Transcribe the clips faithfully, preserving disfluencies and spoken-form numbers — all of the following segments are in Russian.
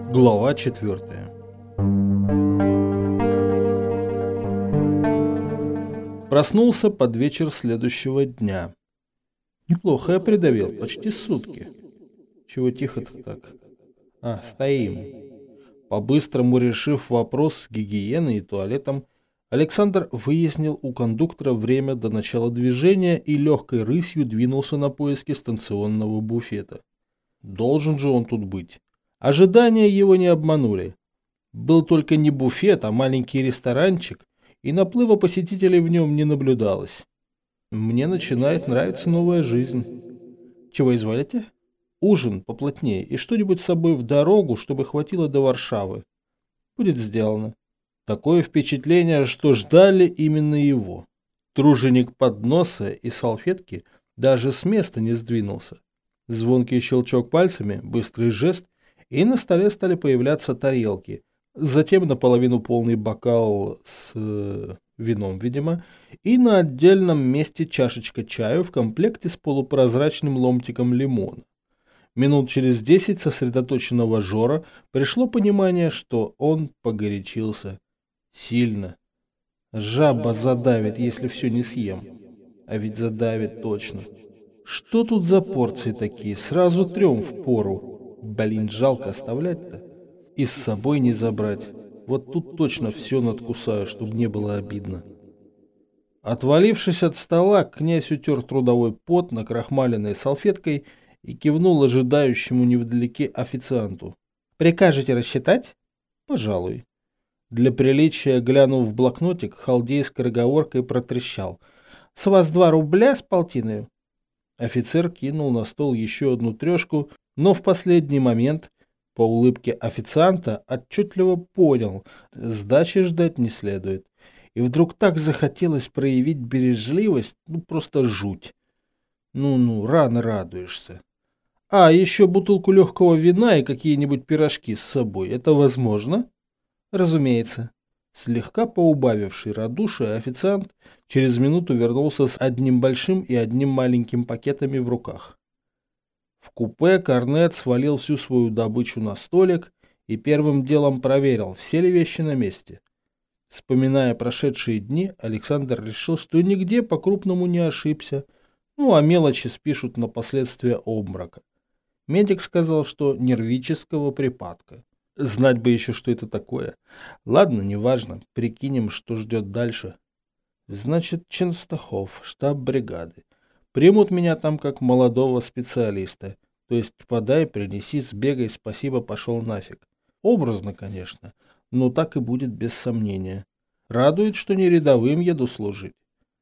Глава четвертая. Проснулся под вечер следующего дня. Неплохо я придавил, почти сутки. Чего тихо-то так? А, стоим. По-быстрому решив вопрос с гигиеной и туалетом, Александр выяснил у кондуктора время до начала движения и легкой рысью двинулся на поиски станционного буфета. Должен же он тут быть. Ожидания его не обманули. Был только не буфет, а маленький ресторанчик, и наплыва посетителей в нем не наблюдалось. Мне начинает нравиться новая жизнь. Чего изволите? Ужин поплотнее и что-нибудь с собой в дорогу, чтобы хватило до Варшавы. Будет сделано. Такое впечатление, что ждали именно его. Труженик подноса и салфетки даже с места не сдвинулся. Звонкий щелчок пальцами, быстрый жест, и на столе стали появляться тарелки. Затем наполовину полный бокал с э, вином, видимо, и на отдельном месте чашечка чаю в комплекте с полупрозрачным ломтиком лимона. Минут через десять сосредоточенного жора пришло понимание, что он погорячился. Сильно. Жаба задавит, если все не съем. А ведь задавит точно. Что тут за порции такие? Сразу трем впору. Блин, жалко оставлять-то. И с собой не забрать. Вот тут точно все надкусаю, чтобы не было обидно. Отвалившись от стола, князь утер трудовой пот накрахмаленной салфеткой и кивнул ожидающему невдалеке официанту. «Прикажете рассчитать?» «Пожалуй». Для приличия, глянув в блокнотик, халдей скороговоркой протрещал. «С вас два рубля с полтиною?» Офицер кинул на стол еще одну трешку, но в последний момент, по улыбке официанта, отчетливо понял, сдачи ждать не следует. И вдруг так захотелось проявить бережливость, ну просто жуть. Ну-ну, рано радуешься. А, еще бутылку легкого вина и какие-нибудь пирожки с собой. Это возможно? Разумеется. Слегка поубавивший радушие, официант через минуту вернулся с одним большим и одним маленьким пакетами в руках. В купе Корнет свалил всю свою добычу на столик и первым делом проверил, все ли вещи на месте. Вспоминая прошедшие дни, Александр решил, что нигде по-крупному не ошибся, ну а мелочи спишут на последствия обморока. Медик сказал, что нервического припадка. Знать бы еще, что это такое. Ладно, неважно, прикинем, что ждет дальше. Значит, Ченстахов, штаб бригады. Примут меня там как молодого специалиста. То есть подай, принеси, сбегай, спасибо, пошел нафиг. Образно, конечно, но так и будет без сомнения. Радует, что не рядовым еду служить.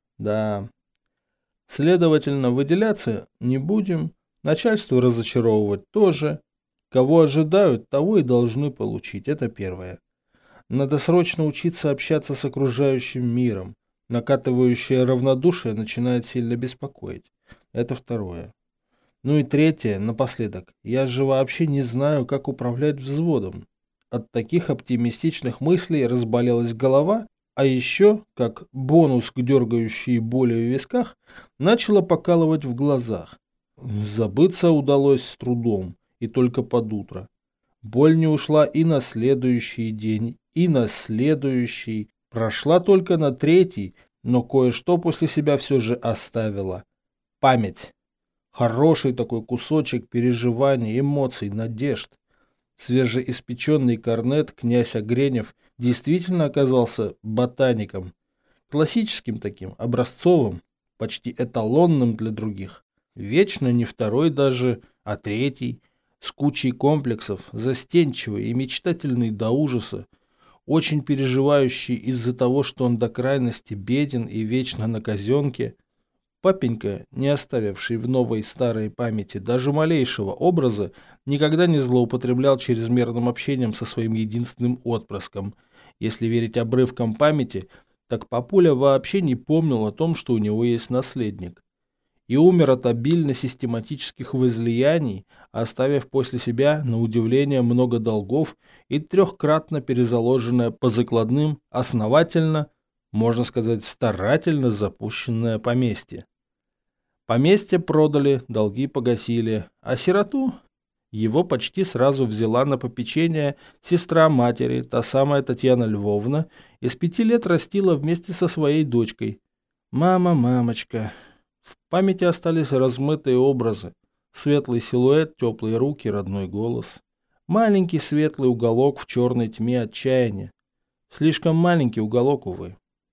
Да. Следовательно, выделяться не будем, начальство разочаровывать тоже. Кого ожидают, того и должны получить, это первое. Надо срочно учиться общаться с окружающим миром. Накатывающее равнодушие начинает сильно беспокоить. Это второе. Ну и третье, напоследок. Я же вообще не знаю, как управлять взводом. От таких оптимистичных мыслей разболелась голова, а еще, как бонус к дергающей боли в висках, начало покалывать в глазах. Забыться удалось с трудом, и только под утро. Боль не ушла и на следующий день, и на следующий. Прошла только на третий, но кое-что после себя все же оставила. Память. Хороший такой кусочек переживаний, эмоций, надежд. Свежеиспеченный корнет князь Огренев действительно оказался ботаником. Классическим таким, образцовым, почти эталонным для других. Вечно не второй даже, а третий, с кучей комплексов, застенчивый и мечтательный до ужаса, очень переживающий из-за того, что он до крайности беден и вечно на казенке. Папенька, не оставивший в новой старой памяти даже малейшего образа, никогда не злоупотреблял чрезмерным общением со своим единственным отпрыском. Если верить обрывкам памяти, так папуля вообще не помнил о том, что у него есть наследник. И умер от обильно систематических возлияний, оставив после себя, на удивление, много долгов и трехкратно перезаложенное по закладным, основательно, можно сказать, старательно запущенное поместье. Поместье продали, долги погасили, а сироту? Его почти сразу взяла на попечение сестра матери, та самая Татьяна Львовна, и с пяти лет растила вместе со своей дочкой. Мама, мамочка. В памяти остались размытые образы. Светлый силуэт, теплые руки, родной голос. Маленький светлый уголок в черной тьме отчаяния. Слишком маленький уголок, увы.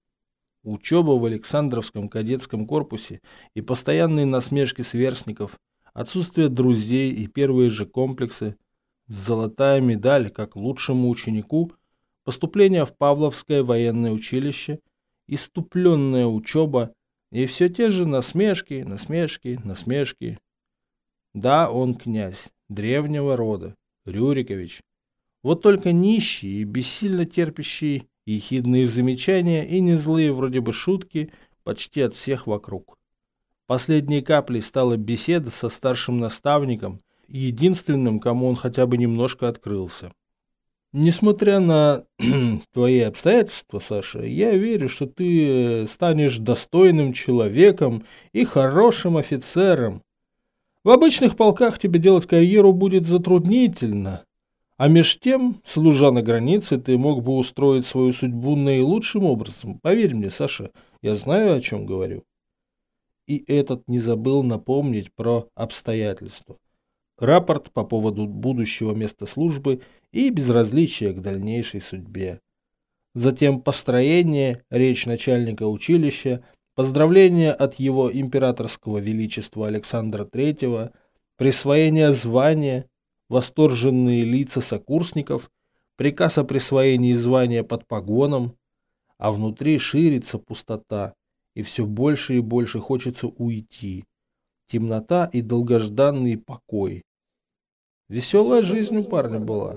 Учеба в Александровском кадетском корпусе и постоянные насмешки сверстников, отсутствие друзей и первые же комплексы, золотая медаль как лучшему ученику, поступление в Павловское военное училище, иступленная учеба и все те же насмешки, насмешки, насмешки. Да, он князь, древнего рода, Рюрикович. Вот только нищий и бессильно терпящий ехидные замечания и незлые вроде бы шутки почти от всех вокруг. Последней каплей стала беседа со старшим наставником, единственным, кому он хотя бы немножко открылся. Несмотря на твои обстоятельства, Саша, я верю, что ты станешь достойным человеком и хорошим офицером. В обычных полках тебе делать карьеру будет затруднительно, а меж тем, служа на границе, ты мог бы устроить свою судьбу наилучшим образом. Поверь мне, Саша, я знаю, о чем говорю. И этот не забыл напомнить про обстоятельства. Рапорт по поводу будущего места службы и безразличие к дальнейшей судьбе. Затем построение, речь начальника училища, поздравление от его императорского величества Александра Третьего, присвоение звания, восторженные лица сокурсников, приказ о присвоении звания под погоном, а внутри ширится пустота, и все больше и больше хочется уйти. Темнота и долгожданный покой. Веселая жизнь у парня была.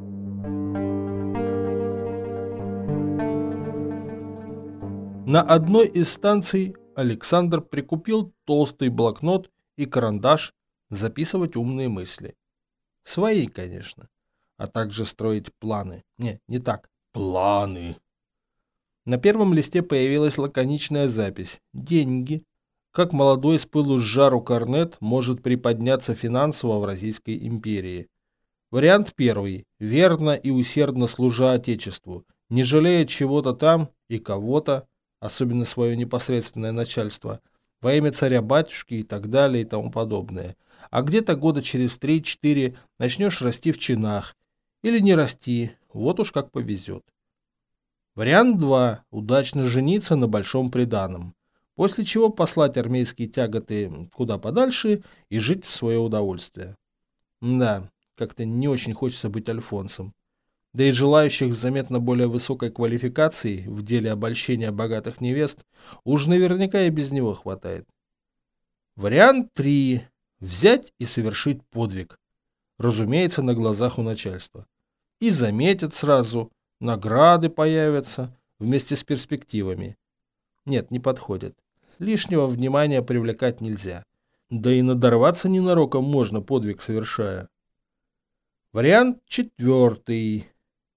На одной из станций Александр прикупил толстый блокнот и карандаш записывать умные мысли. Свои, конечно, а также строить планы. Не, не так. Планы. На первом листе появилась лаконичная запись. Деньги. Как молодой с пылу с жару корнет может приподняться финансово в Российской империи. Вариант первый. Верно и усердно служа Отечеству, не жалея чего-то там и кого-то, особенно свое непосредственное начальство, во имя царя-батюшки и так далее и тому подобное. А где-то года через три-четыре начнешь расти в чинах. Или не расти, вот уж как повезет. Вариант два. Удачно жениться на большом приданом. После чего послать армейские тяготы куда подальше и жить в свое удовольствие. Да, как-то не очень хочется быть Альфонсом. Да и желающих с заметно более высокой квалификацией в деле обольщения богатых невест уж наверняка и без него хватает. Вариант три. Взять и совершить подвиг. Разумеется, на глазах у начальства. И заметят сразу, награды появятся вместе с перспективами. Нет, не подходит. Лишнего внимания привлекать нельзя. Да и надорваться ненароком можно, подвиг совершая. Вариант четвертый.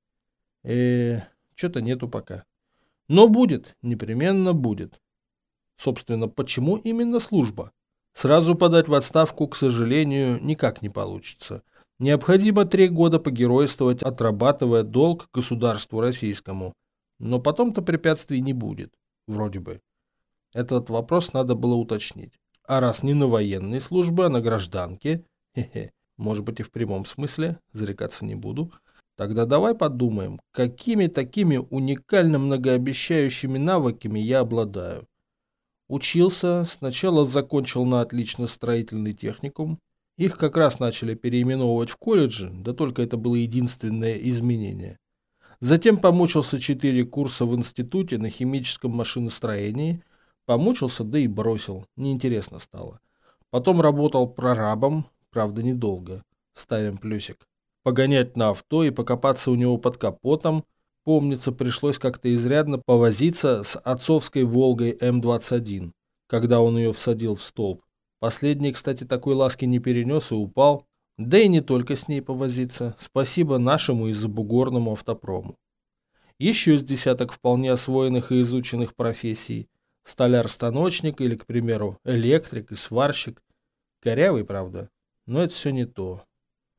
Э, что-то нету пока. Но будет, непременно будет. Собственно, почему именно служба? Сразу подать в отставку, к сожалению, никак не получится. Необходимо три года погеройствовать, отрабатывая долг государству российскому. Но потом-то препятствий не будет. Вроде бы. Этот вопрос надо было уточнить. А раз не на военной службе, а на гражданке, хе-хе, может быть и в прямом смысле, зарекаться не буду, тогда давай подумаем, какими такими уникально многообещающими навыками я обладаю. Учился, сначала закончил на отлично строительный техникум, их как раз начали переименовывать в колледжи, да только это было единственное изменение. Затем помучился четыре курса в институте на химическом машиностроении, помучился, да и бросил, неинтересно стало. Потом работал прорабом, правда недолго, ставим плюсик. Погонять на авто и покопаться у него под капотом, помнится, пришлось как-то изрядно повозиться с отцовской «Волгой Эм двадцать один», когда он ее всадил в столб. Последний, кстати, такой ласки не перенес и упал. Да и не только с ней повозиться, спасибо нашему и забугорному автопрому. Еще с десяток вполне освоенных и изученных профессий. Столяр-станочник или, к примеру, электрик и сварщик. Корявый, правда, но это все не то.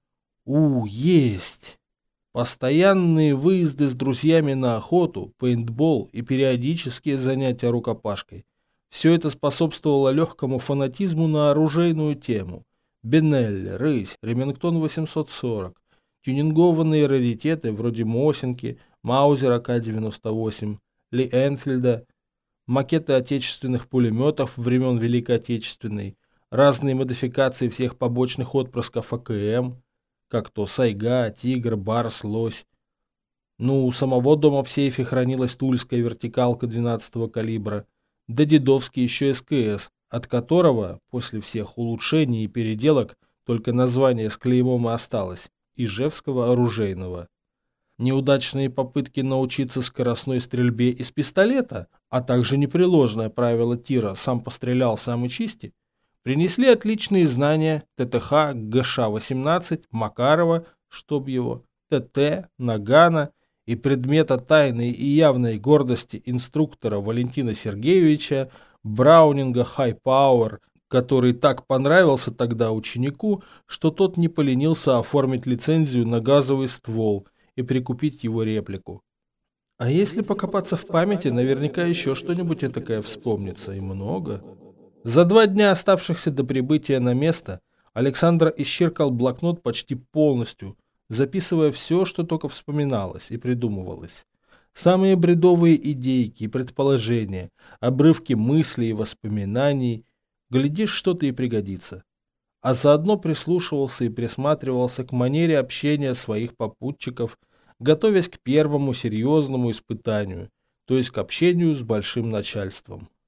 У, есть! Постоянные выезды с друзьями на охоту, пейнтбол и периодические занятия рукопашкой. Все это способствовало легкому фанатизму на оружейную тему. Бенелли, рысь, Ремингтон восемьсот сорок, тюнингованные раритеты вроде Мосинки, Маузер А К девяносто восемь, Ли Энфилда, макеты отечественных пулеметов времен Великой Отечественной, разные модификации всех побочных отпрысков А К М, как то Сайга, Тигр, Барс, Лось. Ну, у самого дома в сейфе хранилась тульская вертикалка двенадцатого калибра, да дедовский еще С К С, от которого, после всех улучшений и переделок, только название с клеймом и осталось, Ижевского оружейного. Неудачные попытки научиться скоростной стрельбе из пистолета, а также непреложное правило тира «сам пострелял, сам и чисти», принесли отличные знания Т Т Х Г Ш восемнадцать, Макарова, чтоб его, Т Т, Нагана и предмета тайной и явной гордости инструктора Валентина Сергеевича Браунинга High Power, который так понравился тогда ученику, что тот не поленился оформить лицензию на газовый ствол и прикупить его реплику. А если покопаться в памяти, наверняка еще что-нибудь этакое вспомнится, и много. За два дня, оставшихся до прибытия на место, Александр исчеркал блокнот почти полностью, записывая все, что только вспоминалось и придумывалось. Самые бредовые идейки и предположения, обрывки мыслей и воспоминаний. Глядишь, что-то и пригодится. А заодно прислушивался и присматривался к манере общения своих попутчиков, готовясь к первому серьезному испытанию, то есть к общению с большим начальством.